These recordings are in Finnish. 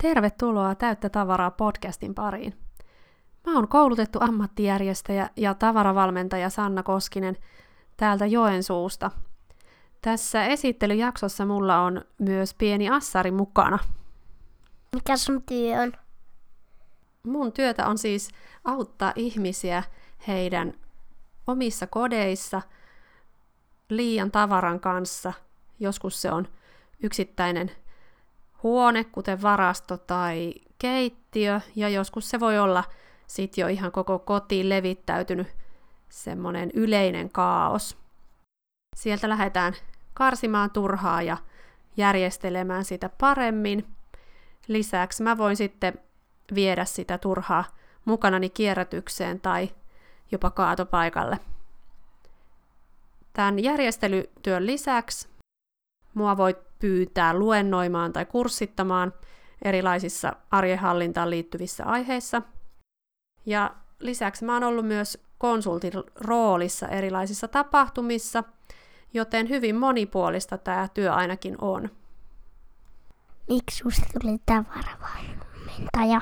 Tervetuloa Täyttä tavaraa podcastin pariin. Mä oon koulutettu ammattijärjestäjä ja tavaravalmentaja Sanna Koskinen täältä Joensuusta. Tässä esittelyjaksossa mulla on myös pieni assari mukana. Mikä sun työ on? Mun työtä on siis auttaa ihmisiä heidän omissa kodeissa liian tavaran kanssa. Joskus se on yksittäinen huone, kuten varasto tai keittiö, ja joskus se voi olla sit jo ihan koko kotiin levittäytynyt semmoinen yleinen kaos. Sieltä lähdetään karsimaan turhaa ja järjestelemään sitä paremmin. Lisäksi mä voin sitten viedä sitä turhaa mukanani kierrätykseen tai jopa kaatopaikalle. Tämän järjestelytyön lisäksi mua voi pyytää luennoimaan tai kurssittamaan erilaisissa arjenhallintaan liittyvissä aiheissa. Ja lisäksi mä oon ollut myös konsultin roolissa erilaisissa tapahtumissa, joten hyvin monipuolista tämä työ ainakin on. Miksi susta tuli tavaravalmentaja?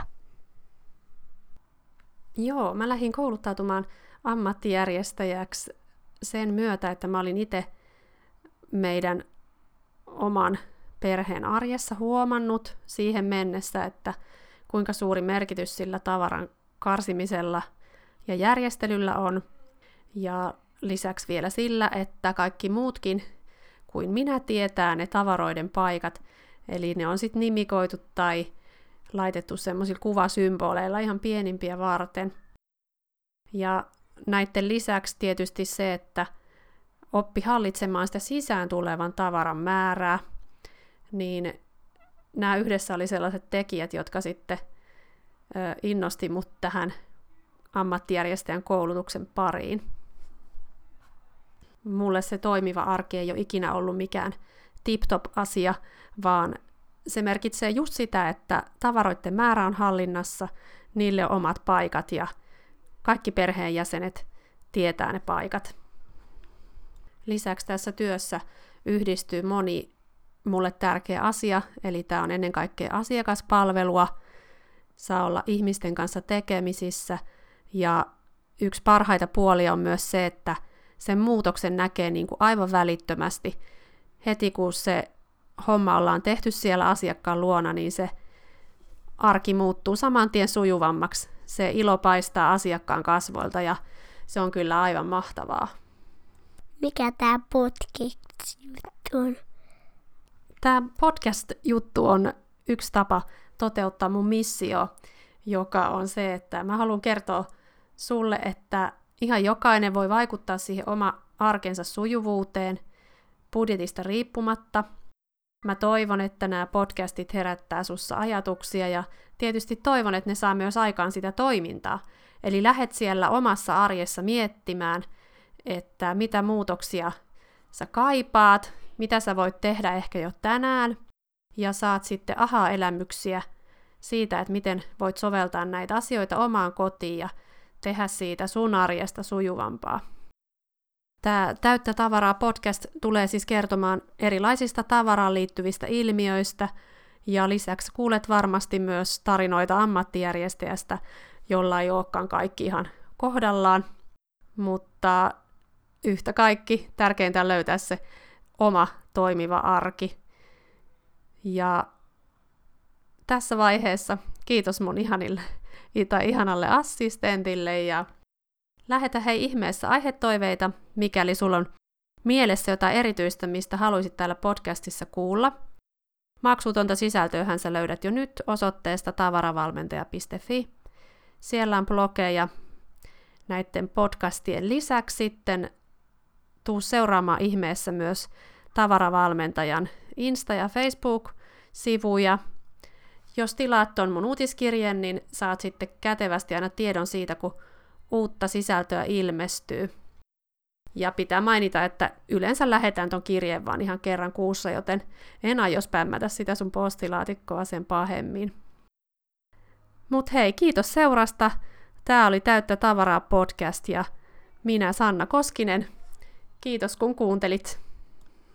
Joo, mä lähdin kouluttautumaan ammattijärjestäjäksi sen myötä, että mä olin itse meidän oman perheen arjessa huomannut siihen mennessä, että kuinka suuri merkitys sillä tavaran karsimisella ja järjestelyllä on. Ja lisäksi vielä sillä, että kaikki muutkin kuin minä tietää ne tavaroiden paikat. Eli ne on sitten nimikoitu tai laitettu semmoisilla kuvasymboleilla ihan pienimpiä varten. Ja näiden lisäksi tietysti se, että oppi hallitsemaan sitä sisään tulevan tavaran määrää, niin nämä yhdessä oli sellaiset tekijät, jotka sitten innosti mut tähän ammattijärjestäjän koulutuksen pariin. Mulle se toimiva arki ei ole ikinä ollut mikään tip-top asia, vaan se merkitsee just sitä, että tavaroiden määrä on hallinnassa, niille on omat paikat ja kaikki perheenjäsenet tietää ne paikat. Lisäksi tässä työssä yhdistyy moni mulle tärkeä asia, eli tämä on ennen kaikkea asiakaspalvelua, saa olla ihmisten kanssa tekemisissä, ja yksi parhaita puolia on myös se, että sen muutoksen näkee niin kuin aivan välittömästi. Heti kun se homma ollaan tehty siellä asiakkaan luona, niin se arki muuttuu saman tien sujuvammaksi. Se ilo paistaa asiakkaan kasvoilta, ja se on kyllä aivan mahtavaa. Mikä tää podcast-juttu on? Tämä podcast-juttu on yksi tapa toteuttaa mun missio, joka on se, että mä haluan kertoa sulle, että ihan jokainen voi vaikuttaa siihen oma arkensa sujuvuuteen budjetista riippumatta. Mä toivon, että nämä podcastit herättää sussa ajatuksia ja tietysti toivon, että ne saa myös aikaan sitä toimintaa. Eli lähet siellä omassa arjessa miettimään, että mitä muutoksia sä kaipaat, mitä sä voit tehdä ehkä jo tänään, ja saat sitten aha-elämyksiä siitä, että miten voit soveltaa näitä asioita omaan kotiin ja tehdä siitä sun arjesta sujuvampaa. Tämä Täyttä tavaraa podcast tulee siis kertomaan erilaisista tavaraan liittyvistä ilmiöistä, ja lisäksi kuulet varmasti myös tarinoita ammattijärjestäjästä, jolla ei olekaan kaikki ihan kohdallaan, mutta yhtä kaikki tärkeintä on löytää se oma toimiva arki. Ja tässä vaiheessa kiitos mun ihanalle assistentille ja lähetä hei ihmeessä aihetoiveita, mikäli sulla on mielessä jotain erityistä, mistä haluaisit täällä podcastissa kuulla. Maksutonta sisältöähän sä löydät jo nyt osoitteesta tavaravalmentaja.fi. Siellä on blogeja näiden podcastien lisäksi sitten. Tuu seuraamaan ihmeessä myös tavaravalmentajan Insta- ja Facebook-sivuja. Jos tilaat ton mun uutiskirjeen, niin saat sitten kätevästi aina tiedon siitä, kun uutta sisältöä ilmestyy. Ja pitää mainita, että yleensä lähetän ton kirjeen vaan ihan kerran kuussa, joten en aio spämmätä sitä sun postilaatikkoa sen pahemmin. Mut hei, kiitos seurasta. Tää oli Täyttä tavaraa podcast ja minä Sanna Koskinen. Kiitos kun kuuntelit.